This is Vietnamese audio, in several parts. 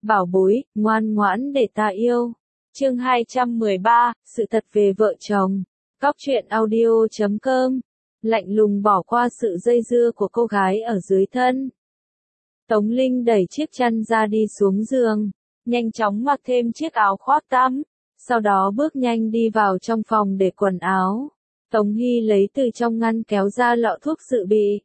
bảo bối, ngoan ngoãn để ta yêu. Chương 213, sự thật về vợ chồng. Cóc truyện audio.com. Lạnh lùng bỏ qua sự dây dưa của cô gái ở dưới thân. Tống Linh đẩy chiếc chăn ra đi xuống giường, nhanh chóng mặc thêm chiếc áo khoác tắm, sau đó bước nhanh đi vào trong phòng để quần áo. Tống Hy lấy từ trong ngăn kéo ra lọ thuốc dự bị.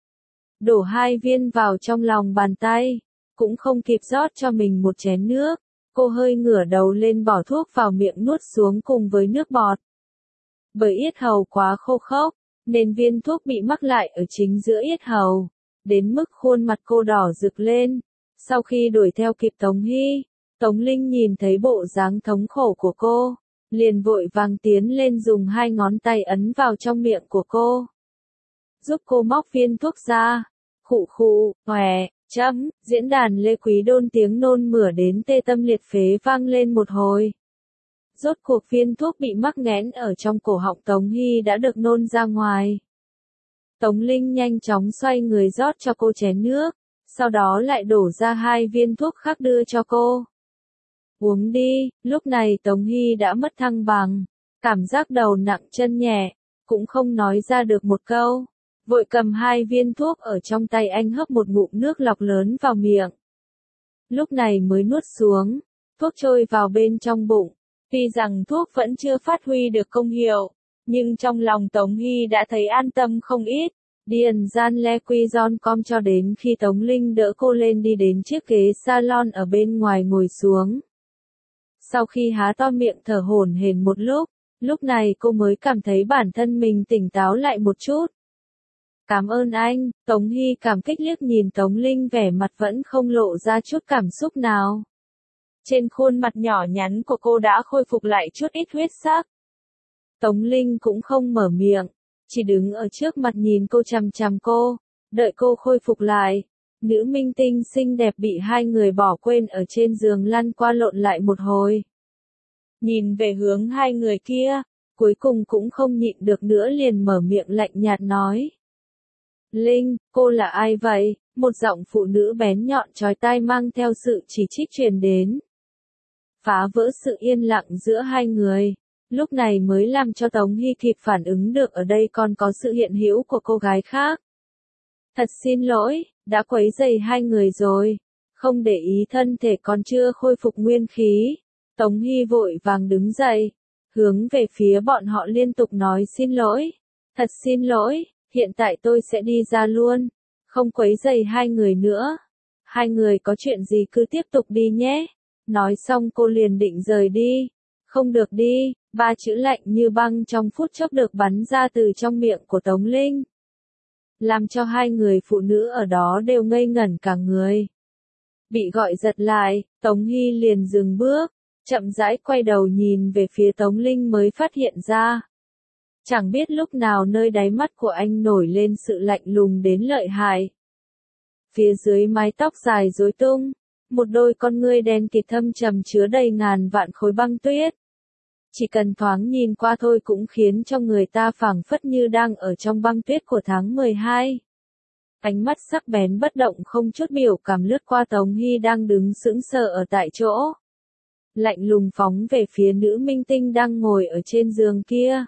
Đổ 2 viên vào trong lòng bàn tay, cũng không kịp rót cho mình một chén nước. Cô hơi ngửa đầu lên bỏ thuốc vào miệng nuốt xuống cùng với nước bọt. Bởi yết hầu quá khô khốc, nên viên thuốc bị mắc lại ở chính giữa yết hầu, đến mức khuôn mặt cô đỏ rực lên. Sau khi đuổi theo kịp Tống Hy, Tống Linh nhìn thấy bộ dáng thống khổ của cô, liền vội vàng tiến lên dùng 2 ngón tay ấn vào trong miệng của cô, giúp cô móc viên thuốc ra. Khụ khụ, hòe, chấm, diễn đàn Lê Quý Đôn tiếng nôn mửa đến tê tâm liệt phế vang lên một hồi. Rốt cuộc viên thuốc bị mắc nghẽn ở trong cổ họng Tống Hy đã được nôn ra ngoài. Tống Linh nhanh chóng xoay người rót cho cô chén nước, sau đó lại đổ ra 2 viên thuốc khác đưa cho cô. Uống đi. Lúc này Tống Hy đã mất thăng bằng, cảm giác đầu nặng chân nhẹ, cũng không nói ra được một câu. Vội cầm 2 viên thuốc ở trong tay anh hấp một ngụm nước lọc lớn vào miệng. Lúc này mới nuốt xuống, thuốc trôi vào bên trong bụng. Tuy rằng thuốc vẫn chưa phát huy được công hiệu, nhưng trong lòng Tống Hy đã thấy an tâm không ít. Điền gian Le Quy Giòn Com cho đến khi Tống Linh đỡ cô lên đi đến chiếc ghế salon ở bên ngoài ngồi xuống. Sau khi há to miệng thở hổn hển một lúc này cô mới cảm thấy bản thân mình tỉnh táo lại một chút. Cảm ơn anh. Tống Hy cảm kích liếc nhìn Tống Linh, vẻ mặt vẫn không lộ ra chút cảm xúc nào. Trên khuôn mặt nhỏ nhắn của cô đã khôi phục lại chút ít huyết sắc. Tống Linh cũng không mở miệng, chỉ đứng ở trước mặt nhìn cô chằm chằm cô, đợi cô khôi phục lại. Nữ minh tinh xinh đẹp bị 2 người bỏ quên ở trên giường lăn qua lộn lại một hồi. Nhìn về hướng 2 người kia, cuối cùng cũng không nhịn được nữa liền mở miệng lạnh nhạt nói. Linh, cô là ai vậy? Một giọng phụ nữ bén nhọn chói tai mang theo sự chỉ trích truyền đến. Phá vỡ sự yên lặng giữa 2 người, lúc này mới làm cho Tống Hy kịp phản ứng được ở đây còn có sự hiện hữu của cô gái khác. Thật xin lỗi, đã quấy rầy 2 người rồi, không để ý thân thể còn chưa khôi phục nguyên khí. Tống Hy vội vàng đứng dậy, hướng về phía bọn họ liên tục nói xin lỗi. Thật xin lỗi, hiện tại tôi sẽ đi ra luôn, không quấy rầy 2 người nữa. 2 người có chuyện gì cứ tiếp tục đi nhé. Nói xong cô liền định rời đi. Không được đi. 3 chữ lạnh như băng trong phút chốc được bắn ra từ trong miệng của Tống Linh, làm cho 2 người phụ nữ ở đó đều ngây ngẩn cả người. Bị gọi giật lại, Tống Hy liền dừng bước, chậm rãi quay đầu nhìn về phía Tống Linh mới phát hiện ra. Chẳng biết lúc nào nơi đáy mắt của anh nổi lên sự lạnh lùng đến lợi hại. Phía dưới mái tóc dài rối tung, một đôi con ngươi đen kịt thâm trầm chứa đầy ngàn vạn khối băng tuyết. Chỉ cần thoáng nhìn qua thôi cũng khiến cho người ta phảng phất như đang ở trong băng tuyết của tháng 12. Ánh mắt sắc bén bất động không chút biểu cảm lướt qua Tống Hy đang đứng sững sờ ở tại chỗ. Lạnh lùng phóng về phía nữ minh tinh đang ngồi ở trên giường kia.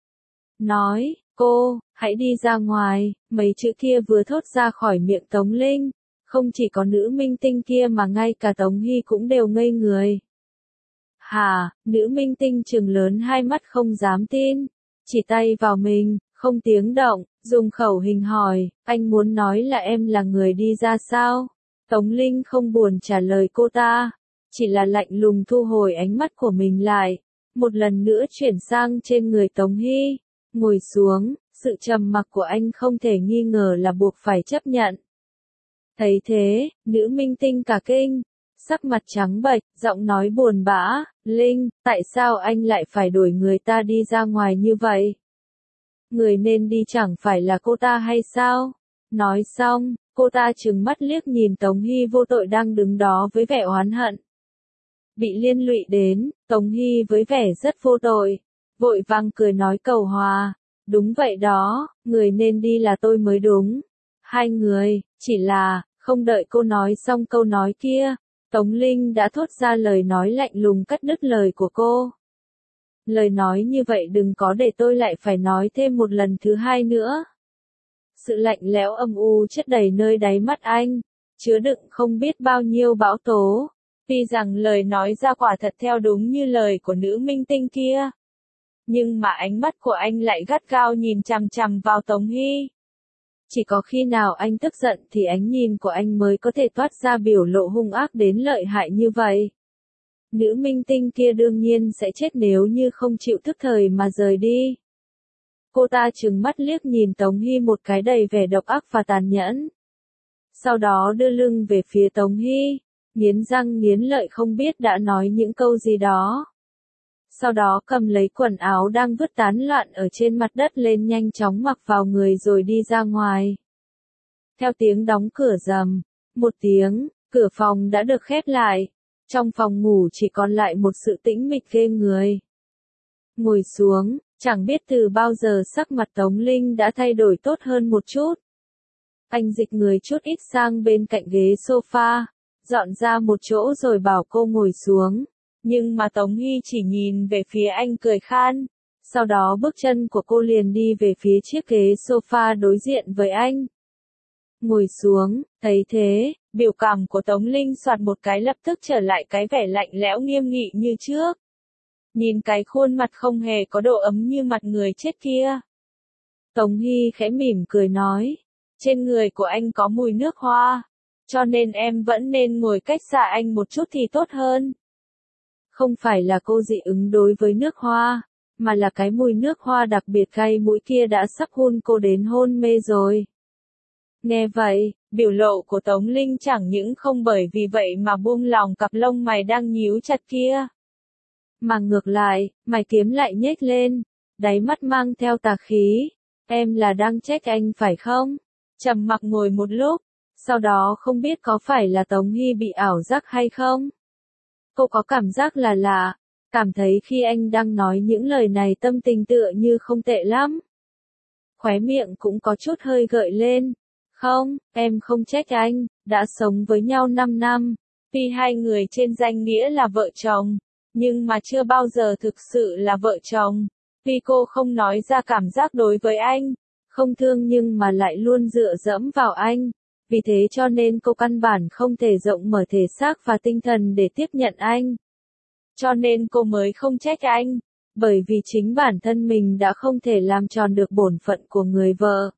Nói, cô, hãy đi ra ngoài. Mấy chữ kia vừa thốt ra khỏi miệng Tống Linh, không chỉ có nữ minh tinh kia mà ngay cả Tống Hy cũng đều ngây người. Hả? Nữ minh tinh trừng lớn 2 mắt không dám tin, chỉ tay vào mình, không tiếng động, dùng khẩu hình hỏi, anh muốn nói là em là người đi ra sao? Tống Linh không buồn trả lời cô ta, chỉ là lạnh lùng thu hồi ánh mắt của mình lại, một lần nữa chuyển sang trên người Tống Hy, ngồi xuống. Sự trầm mặc của anh không thể nghi ngờ là buộc phải chấp nhận. Thấy thế, nữ minh tinh cả kinh, sắc mặt trắng bệch, giọng nói buồn bã, Linh, tại sao anh lại phải đuổi người ta đi ra ngoài như vậy? Người nên đi chẳng phải là cô ta hay sao? Nói xong, cô ta trừng mắt liếc nhìn Tống Hy vô tội đang đứng đó với vẻ oán hận. Bị liên lụy đến, Tống Hy với vẻ rất vô tội, vội vàng cười nói cầu hòa. Đúng vậy đó, người nên đi là tôi mới đúng. 2 người, chỉ là, không đợi cô nói xong câu nói kia, Tống Linh đã thốt ra lời nói lạnh lùng cắt đứt lời của cô. Lời nói như vậy đừng có để tôi lại phải nói thêm một lần thứ hai nữa. Sự lạnh lẽo âm u chất đầy nơi đáy mắt anh, chứa đựng không biết bao nhiêu bão tố. Tuy rằng lời nói ra quả thật theo đúng như lời của nữ minh tinh kia. Nhưng mà ánh mắt của anh lại gắt gao nhìn chằm chằm vào Tống Hy. Chỉ có khi nào anh tức giận thì ánh nhìn của anh mới có thể toát ra biểu lộ hung ác đến lợi hại như vậy. Nữ minh tinh kia đương nhiên sẽ chết nếu như không chịu thức thời mà rời đi. Cô ta trừng mắt liếc nhìn Tống Hy một cái đầy vẻ độc ác và tàn nhẫn. Sau đó đưa lưng về phía Tống Hy, nghiến răng nghiến lợi không biết đã nói những câu gì đó. Sau đó cầm lấy quần áo đang vứt tán loạn ở trên mặt đất lên nhanh chóng mặc vào người rồi đi ra ngoài. Theo tiếng đóng cửa rầm, một tiếng, cửa phòng đã được khép lại. Trong phòng ngủ chỉ còn lại một sự tĩnh mịch ghê người. Ngồi xuống, chẳng biết từ bao giờ sắc mặt Tống Linh đã thay đổi tốt hơn một chút. Anh dịch người chút ít sang bên cạnh ghế sofa, dọn ra một chỗ rồi bảo cô ngồi xuống. Nhưng mà Tống Hy chỉ nhìn về phía anh cười khan. Sau đó bước chân của cô liền đi về phía chiếc ghế sofa đối diện với anh. Ngồi xuống, thấy thế, biểu cảm của Tống Linh soạt một cái lập tức trở lại cái vẻ lạnh lẽo nghiêm nghị như trước. Nhìn cái khuôn mặt không hề có độ ấm như mặt người chết kia. Tống Hy khẽ mỉm cười nói, trên người của anh có mùi nước hoa, cho nên em vẫn nên ngồi cách xa anh một chút thì tốt hơn. Không phải là cô dị ứng đối với nước hoa, mà là cái mùi nước hoa đặc biệt cay mũi kia đã sắp hôn cô đến hôn mê rồi. Nghe vậy, biểu lộ của Tống Linh chẳng những không bởi vì vậy mà buông lòng cặp lông mày đang nhíu chặt kia. Mà ngược lại, mày kiếm lại nhếch lên, đáy mắt mang theo tà khí. Em là đang trách anh phải không? Trầm mặc ngồi một lúc, sau đó không biết có phải là Tống Hy bị ảo giác hay không? Cô có cảm giác là lạ, cảm thấy khi anh đang nói những lời này tâm tình tựa như không tệ lắm. Khóe miệng cũng có chút hơi gợi lên. Không, em không trách anh, đã sống với nhau 5 năm. Tuy hai người trên danh nghĩa là vợ chồng, nhưng mà chưa bao giờ thực sự là vợ chồng. Tuy cô không nói ra cảm giác đối với anh, không thương nhưng mà lại luôn dựa dẫm vào anh. Vì thế cho nên cô căn bản không thể rộng mở thể xác và tinh thần để tiếp nhận anh. Cho nên cô mới không trách anh, bởi vì chính bản thân mình đã không thể làm tròn được bổn phận của người vợ.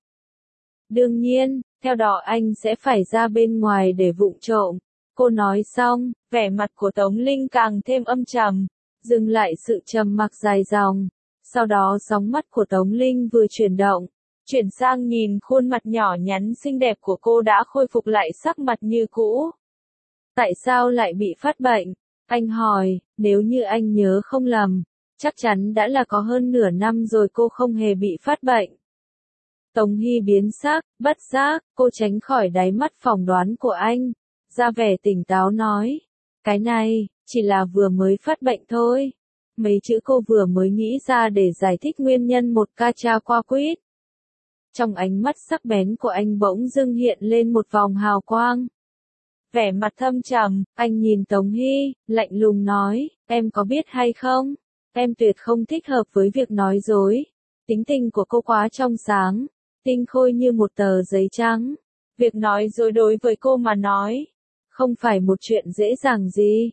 Đương nhiên, theo đó anh sẽ phải ra bên ngoài để vụng trộm. Cô nói xong, vẻ mặt của Tống Linh càng thêm âm trầm, dừng lại sự trầm mặc dài dòng. Sau đó sóng mắt của Tống Linh vừa chuyển động, chuyển sang nhìn khuôn mặt nhỏ nhắn xinh đẹp của cô đã khôi phục lại sắc mặt như cũ. Tại sao lại bị phát bệnh? Anh hỏi, nếu như anh nhớ không lầm, chắc chắn đã là có hơn nửa năm rồi cô không hề bị phát bệnh. Tống Hy biến sắc, bất giác, cô tránh khỏi đáy mắt phỏng đoán của anh, ra vẻ tỉnh táo nói, cái này, chỉ là vừa mới phát bệnh thôi. Mấy chữ cô vừa mới nghĩ ra để giải thích nguyên nhân một ca cha qua quýt. Trong ánh mắt sắc bén của anh bỗng dưng hiện lên một vòng hào quang. Vẻ mặt thâm trầm, anh nhìn Tống Hy, lạnh lùng nói, em có biết hay không? Em tuyệt không thích hợp với việc nói dối. Tính tình của cô quá trong sáng, tinh khôi như một tờ giấy trắng. Việc nói dối đối với cô mà nói, không phải một chuyện dễ dàng gì.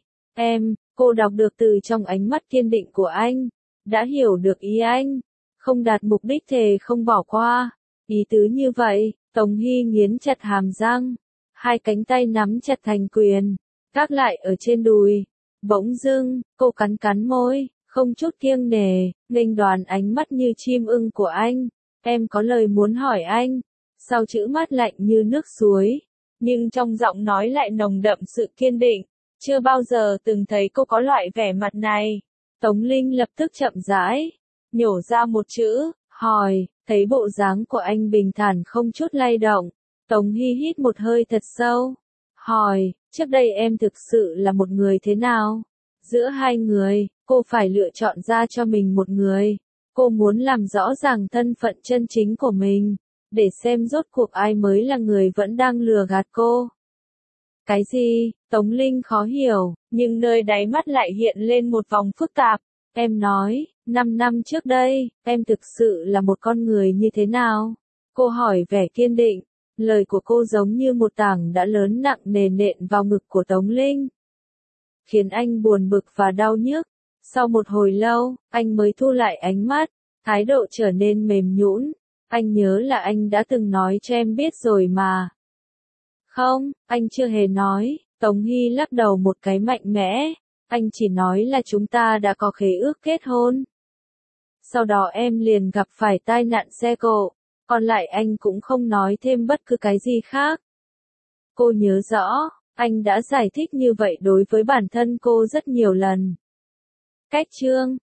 Cô đọc được từ trong ánh mắt kiên định của anh, đã hiểu được ý anh, không đạt mục đích thề không bỏ qua. Ý tứ như vậy, Tống Hy nghiến chặt hàm răng, hai cánh tay nắm chặt thành quyền, gác lại ở trên đùi. Bỗng dưng, cô cắn cắn môi, không chút kiêng nể, nghênh đoán ánh mắt như chim ưng của anh. Em có lời muốn hỏi anh. Sau chữ mát lạnh như nước suối, nhưng trong giọng nói lại nồng đậm sự kiên định. Chưa bao giờ từng thấy cô có loại vẻ mặt này. Tống Linh lập tức chậm rãi, nhổ ra một chữ, hỏi, thấy bộ dáng của anh bình thản không chút lay động. Tống Hy hít một hơi thật sâu, hỏi, trước đây em thực sự là một người thế nào? Giữa hai người, cô phải lựa chọn ra cho mình một người. Cô muốn làm rõ ràng thân phận chân chính của mình, để xem rốt cuộc ai mới là người vẫn đang lừa gạt cô. Cái gì? Tống Linh khó hiểu, nhưng nơi đáy mắt lại hiện lên một vòng phức tạp. Em nói, 5 năm trước đây, em thực sự là một con người như thế nào? Cô hỏi vẻ kiên định. Lời của cô giống như một tảng đá lớn nặng nề nện vào ngực của Tống Linh, khiến anh buồn bực và đau nhức. Sau một hồi lâu, anh mới thu lại ánh mắt, thái độ trở nên mềm nhũn. Anh nhớ là anh đã từng nói cho em biết rồi mà. Không, anh chưa hề nói. Tống Hy lắc đầu một cái mạnh mẽ. Anh chỉ nói là chúng ta đã có khế ước kết hôn. Sau đó em liền gặp phải tai nạn xe cộ. Còn lại anh cũng không nói thêm bất cứ cái gì khác. Cô nhớ rõ, anh đã giải thích như vậy đối với bản thân cô rất nhiều lần. Cách chương